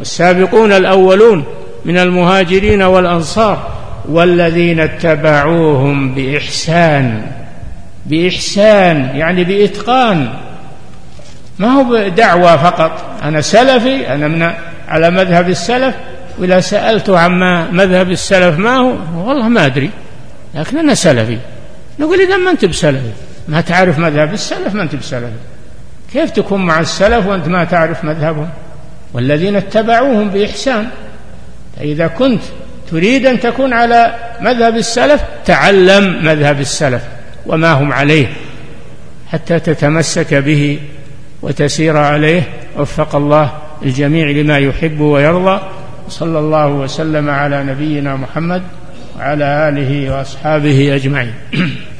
والسابقون الأولون من المهاجرين والأنصار والذين اتبعوهم بإحسان يعني بإتقان، ما هو دعوة فقط أنا سلفي أنا على مذهب السلف، وإذا سألته عما مذهب السلف ما هو والله ما أدري لكن أنا سلفي. نقول إذا ما أنت بسلفي، ما تعرف مذهب السلف، ما أنت بسلفي، كيف تكون مع السلف وأنت ما تعرف مذهبهم؟ والذين اتبعوهم بإحسان. إذا كنت تريد أن تكون على مذهب السلف تعلم مذهب السلف وما هم عليه حتى تتمسك به وتسير عليه. وفق الله الجميع لما يحب ويرضى. صلى الله وسلم على نبينا محمد وعلى آله وأصحابه أجمعين.